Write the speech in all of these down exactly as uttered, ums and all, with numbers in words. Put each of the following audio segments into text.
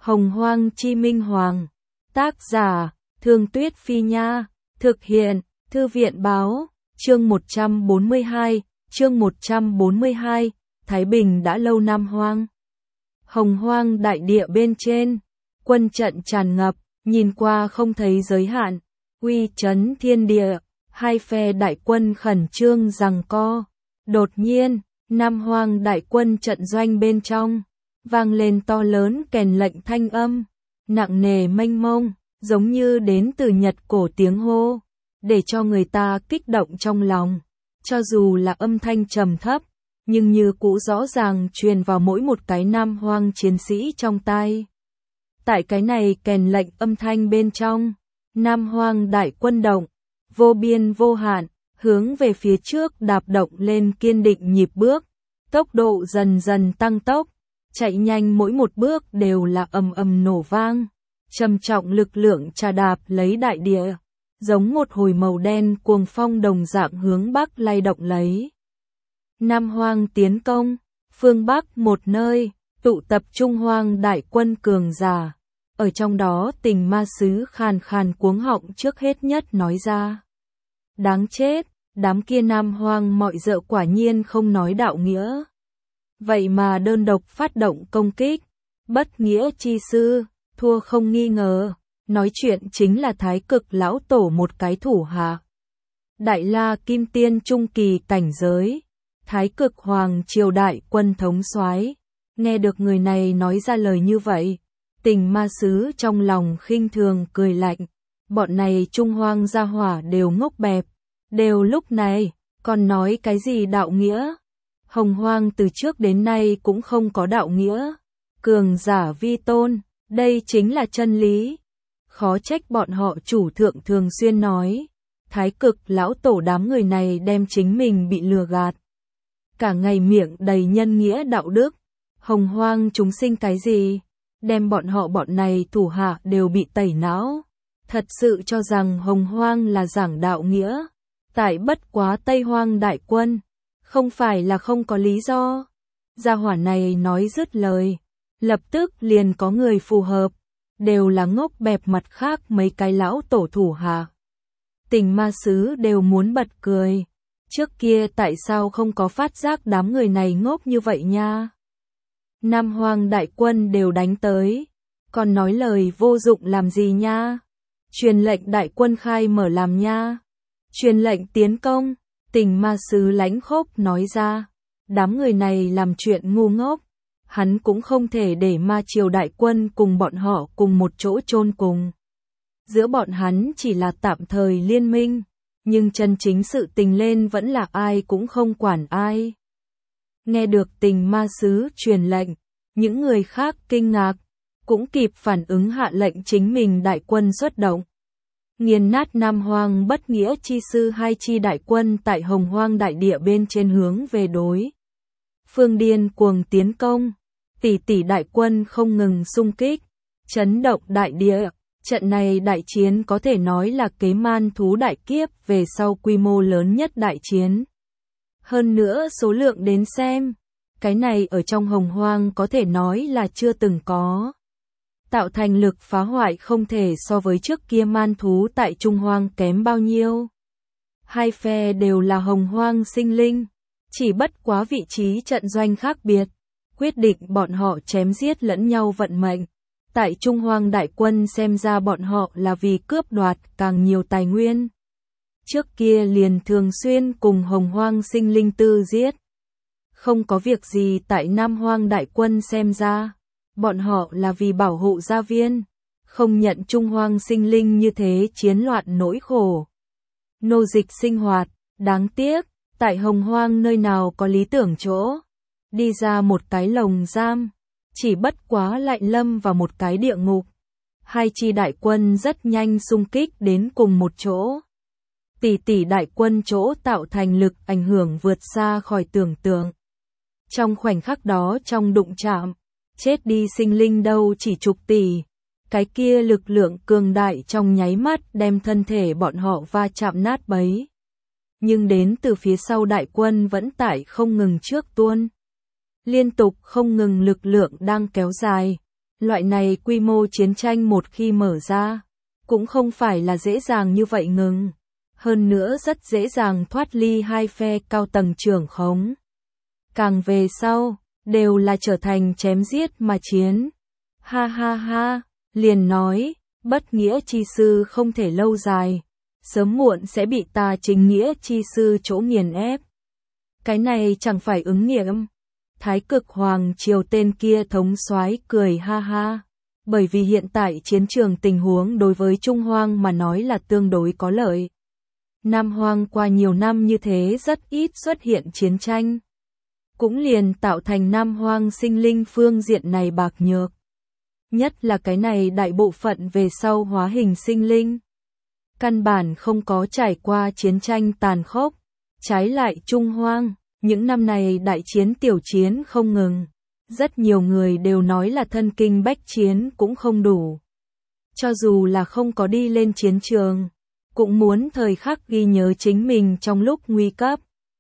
Hồng Hoang Chi Minh Hoàng. Tác giả, Thương Tuyết Phi Nha. Thực hiện, Thư viện Báo. Chương một trăm bốn mươi hai, chương một trăm bốn mươi hai, Thái Bình đã lâu Nam Hoang. Hồng Hoang đại địa bên trên, quân trận tràn ngập, nhìn qua không thấy giới hạn, uy chấn thiên địa, hai phe đại quân khẩn trương giằng co. Đột nhiên, Nam Hoang đại quân trận doanh bên trong, vang lên to lớn kèn lệnh thanh âm, nặng nề mênh mông, giống như đến từ Nhật cổ tiếng hô, để cho người ta kích động trong lòng. Cho dù là âm thanh trầm thấp, nhưng như cũ rõ ràng truyền vào mỗi một cái Nam Hoang chiến sĩ trong tai. Tại cái này kèn lệnh âm thanh bên trong, Nam Hoang đại quân động, vô biên vô hạn, hướng về phía trước đạp động lên kiên định nhịp bước, tốc độ dần dần tăng tốc, chạy nhanh mỗi một bước đều là ầm ầm nổ vang, trầm trọng lực lượng trà đạp lấy đại địa, giống một hồi màu đen cuồng phong đồng dạng hướng bắc lay động lấy. Nam Hoang tiến công, phương Bắc một nơi, tụ tập Trung Hoang đại quân cường giả. Ở trong đó Tình Ma Sứ khàn khàn cuống họng trước hết nhất nói ra. Đáng chết, đám kia Nam Hoang mọi dợ quả nhiên không nói đạo nghĩa. Vậy mà đơn độc phát động công kích, bất nghĩa chi sư, thua không nghi ngờ, nói chuyện chính là Thái Cực lão tổ một cái thủ hạ. Đại La Kim Tiên trung kỳ cảnh giới, Thái Cực Hoàng triều đại quân thống soái. Nghe được người này nói ra lời như vậy, Tình Ma Sứ trong lòng khinh thường cười lạnh, bọn này Trung Hoang gia hỏa đều ngốc bẹp, đều lúc này, còn nói cái gì đạo nghĩa? Hồng Hoang từ trước đến nay cũng không có đạo nghĩa, cường giả vi tôn, đây chính là chân lý. Khó trách bọn họ chủ thượng thường xuyên nói, Thái Cực lão tổ đám người này đem chính mình bị lừa gạt. Cả ngày miệng đầy nhân nghĩa đạo đức, Hồng Hoang chúng sinh cái gì, đem bọn họ bọn này thủ hạ đều bị tẩy não. Thật sự cho rằng Hồng Hoang là giảng đạo nghĩa, tại bất quá Tây Hoang đại quân, không phải là không có lý do. Gia hỏa này nói dứt lời, lập tức liền có người phù hợp, đều là ngốc bẹp mặt khác mấy cái lão tổ thủ hạ. Tình Ma Sứ đều muốn bật cười, trước kia tại sao không có phát giác đám người này ngốc như vậy nha. Nam Hoang đại quân đều đánh tới, còn nói lời vô dụng làm gì nha. Truyền lệnh đại quân khai mở làm nha. Truyền lệnh tiến công, Tình Ma Sứ lãnh khốc nói ra. Đám người này làm chuyện ngu ngốc, hắn cũng không thể để ma triều đại quân cùng bọn họ cùng một chỗ chôn cùng. Giữa bọn hắn chỉ là tạm thời liên minh, nhưng chân chính sự tình lên vẫn là ai cũng không quản ai. Nghe được Tình Ma Sứ truyền lệnh, những người khác kinh ngạc, cũng kịp phản ứng hạ lệnh chính mình đại quân xuất động. Nghiền nát Nam Hoang bất nghĩa chi sư hai chi đại quân tại Hồng Hoang đại địa bên trên hướng về đối phương điên cuồng tiến công, tỷ tỷ đại quân không ngừng xung kích, chấn động đại địa. Trận này đại chiến có thể nói là kế man thú đại kiếp về sau quy mô lớn nhất đại chiến. Hơn nữa số lượng đến xem, cái này ở trong Hồng Hoang có thể nói là chưa từng có. Tạo thành lực phá hoại không thể so với trước kia man thú tại Trung Hoang kém bao nhiêu. Hai phe đều là Hồng Hoang sinh linh, chỉ bất quá vị trí trận doanh khác biệt, quyết định bọn họ chém giết lẫn nhau vận mệnh. Tại Trung Hoang đại quân xem ra bọn họ là vì cướp đoạt càng nhiều tài nguyên. Trước kia liền thường xuyên cùng Hồng Hoang sinh linh tư giết. Không có việc gì tại Nam Hoang đại quân xem ra, bọn họ là vì bảo hộ gia viên, không nhận Trung Hoang sinh linh như thế chiến loạn nỗi khổ. Nô dịch sinh hoạt, đáng tiếc, tại Hồng Hoang nơi nào có lý tưởng chỗ, đi ra một cái lồng giam. Chỉ bất quá lại lâm vào một cái địa ngục. Hai chi đại quân rất nhanh xung kích đến cùng một chỗ. Tỷ tỷ đại quân chỗ tạo thành lực ảnh hưởng vượt xa khỏi tưởng tượng. Trong khoảnh khắc đó trong đụng chạm, chết đi sinh linh đâu chỉ chục tỷ. Cái kia lực lượng cường đại trong nháy mắt đem thân thể bọn họ va chạm nát bấy. Nhưng đến từ phía sau đại quân vẫn tại không ngừng trước tuôn. Liên tục không ngừng lực lượng đang kéo dài, Loại này quy mô chiến tranh một khi mở ra, cũng không phải là dễ dàng như vậy ngừng. Hơn nữa rất dễ dàng thoát ly hai phe cao tầng trưởng khống. Càng về sau, đều là trở thành chém giết mà chiến. Ha ha ha, liền nói, bất nghĩa chi sư không thể lâu dài, sớm muộn sẽ bị ta chính nghĩa chi sư chỗ nghiền ép. Cái này chẳng phải ứng nghiệm. Thái Cực Hoàng Triều tên kia thống soái cười ha ha, bởi vì hiện tại chiến trường tình huống đối với Trung Hoang mà nói là tương đối có lợi. Nam Hoang qua nhiều năm như thế rất ít xuất hiện chiến tranh, cũng liền tạo thành Nam Hoang sinh linh phương diện này bạc nhược. Nhất là cái này đại bộ phận về sau hóa hình sinh linh. Căn bản không có trải qua chiến tranh tàn khốc, trái lại Trung Hoang, những năm này đại chiến tiểu chiến không ngừng. Rất nhiều người đều nói là thân kinh bách chiến cũng không đủ. Cho dù là không có đi lên chiến trường, cũng muốn thời khắc ghi nhớ chính mình trong lúc nguy cấp.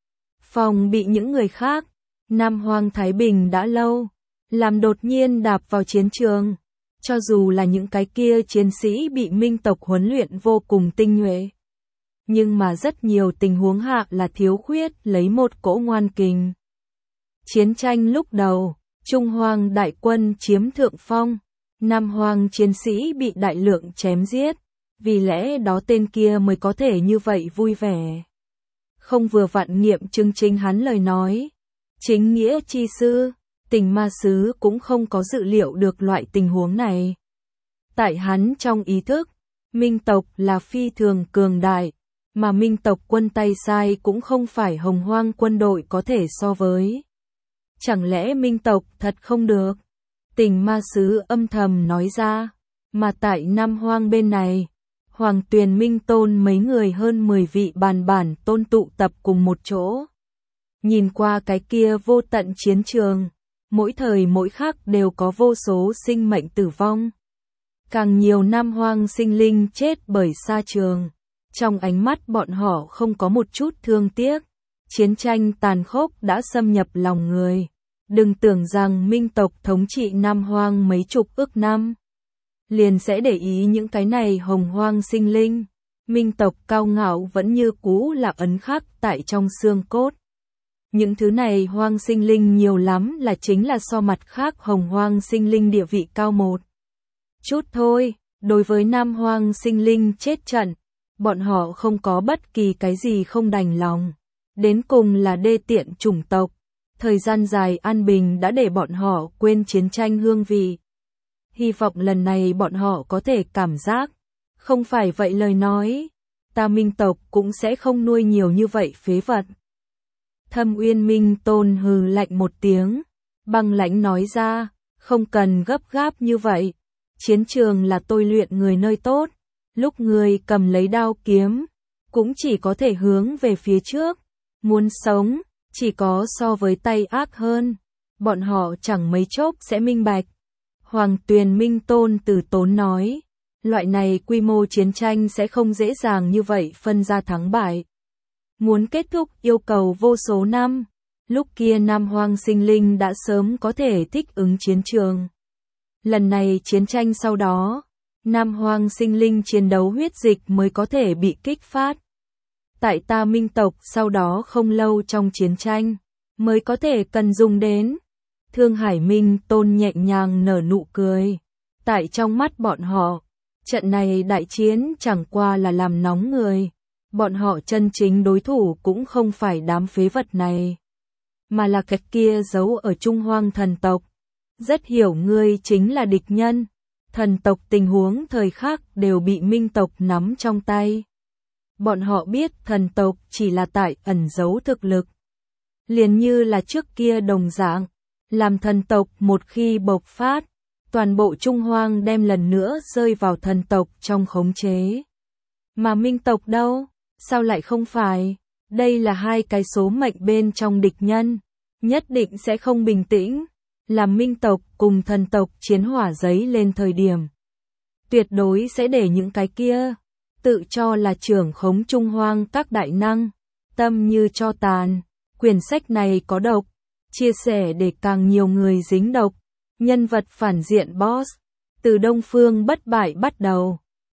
Phòng bị những người khác, Nam Hoang Thái Bình đã lâu, làm đột nhiên đạp vào chiến trường. Cho dù là những cái kia chiến sĩ bị minh tộc huấn luyện vô cùng tinh nhuệ. Nhưng mà rất nhiều tình huống hạ là thiếu khuyết lấy một cỗ ngoan kình. Chiến tranh lúc đầu, Trung Hoang đại quân chiếm thượng phong, Nam Hoang chiến sĩ bị đại lượng chém giết, vì lẽ đó tên kia mới có thể như vậy vui vẻ. Không vừa vặn nghiệm chứng chính hắn lời nói. Chính nghĩa chi sư, Tình Ma Sứ cũng không có dự liệu được loại tình huống này. Tại hắn trong ý thức, minh tộc là phi thường cường đại, mà minh tộc quân tay sai cũng không phải Hồng Hoang quân đội có thể so với. Chẳng lẽ minh tộc thật không được? Tình Ma Sứ âm thầm nói ra, mà tại Nam Hoang bên này, Hoàng Tuyền Minh Tôn mấy người hơn mười vị bàn bản tôn tụ tập cùng một chỗ. Nhìn qua cái kia vô tận chiến trường, mỗi thời mỗi khắc đều có vô số sinh mệnh tử vong. Càng nhiều Nam Hoang sinh linh chết bởi xa trường. Trong ánh mắt bọn họ không có một chút thương tiếc. Chiến tranh tàn khốc đã xâm nhập lòng người. Đừng tưởng rằng minh tộc thống trị Nam Hoang mấy chục ức năm, liền sẽ để ý những cái này hồng hoang sinh linh. Minh tộc cao ngạo vẫn như cũ là ấn khắc tại trong xương cốt. Những thứ này hoang sinh linh nhiều lắm là chính là so mặt khác hồng hoang sinh linh địa vị cao một chút thôi. Đối với Nam Hoang sinh linh chết trận, bọn họ không có bất kỳ cái gì không đành lòng. Đến cùng là đê tiện chủng tộc. Thời gian dài an bình đã để bọn họ quên chiến tranh hương vị. Hy vọng lần này bọn họ có thể cảm giác. Không phải vậy lời nói, ta minh tộc cũng sẽ không nuôi nhiều như vậy phế vật. Thâm Uyên Minh Tôn hừ lạnh một tiếng, băng lãnh nói ra, không cần gấp gáp như vậy. Chiến trường là tôi luyện người nơi tốt, lúc người cầm lấy đao kiếm, cũng chỉ có thể hướng về phía trước. Muốn sống, chỉ có so với tay ác hơn. Bọn họ chẳng mấy chốc sẽ minh bạch. Hoàng Tuyền Minh Tôn từ tốn nói, loại này quy mô chiến tranh sẽ không dễ dàng như vậy phân ra thắng bại. Muốn kết thúc yêu cầu vô số năm, lúc kia Nam Hoang sinh linh đã sớm có thể thích ứng chiến trường. Lần này chiến tranh sau đó, Nam Hoang sinh linh chiến đấu huyết dịch mới có thể bị kích phát. Tại ta minh tộc sau đó không lâu trong chiến tranh, mới có thể cần dùng đến. Thương Hải Minh Tôn nhẹ nhàng nở nụ cười. Tại trong mắt bọn họ, trận này đại chiến chẳng qua là làm nóng người. Bọn họ chân chính đối thủ cũng không phải đám phế vật này, mà là cái kia giấu ở Trung Hoang thần tộc. Rất hiểu ngươi chính là địch nhân. Thần tộc tình huống thời khắc đều bị minh tộc nắm trong tay. Bọn họ biết thần tộc chỉ là tại ẩn giấu thực lực. Liền như là trước kia đồng dạng, làm thần tộc một khi bộc phát, toàn bộ Trung Hoang đem lần nữa rơi vào thần tộc trong khống chế. Mà minh tộc đâu? Sao lại không phải? Đây là hai cái số mệnh bên trong địch nhân, nhất định sẽ không bình tĩnh. Làm minh tộc cùng thần tộc chiến hỏa giấy lên thời điểm, tuyệt đối sẽ để những cái kia tự cho là trưởng khống Trung Hoang các đại năng tâm như cho tàn. Quyển sách này có độc, chia sẻ để càng nhiều người dính độc. Nhân vật phản diện boss Từ Đông Phương bất bại bắt đầu.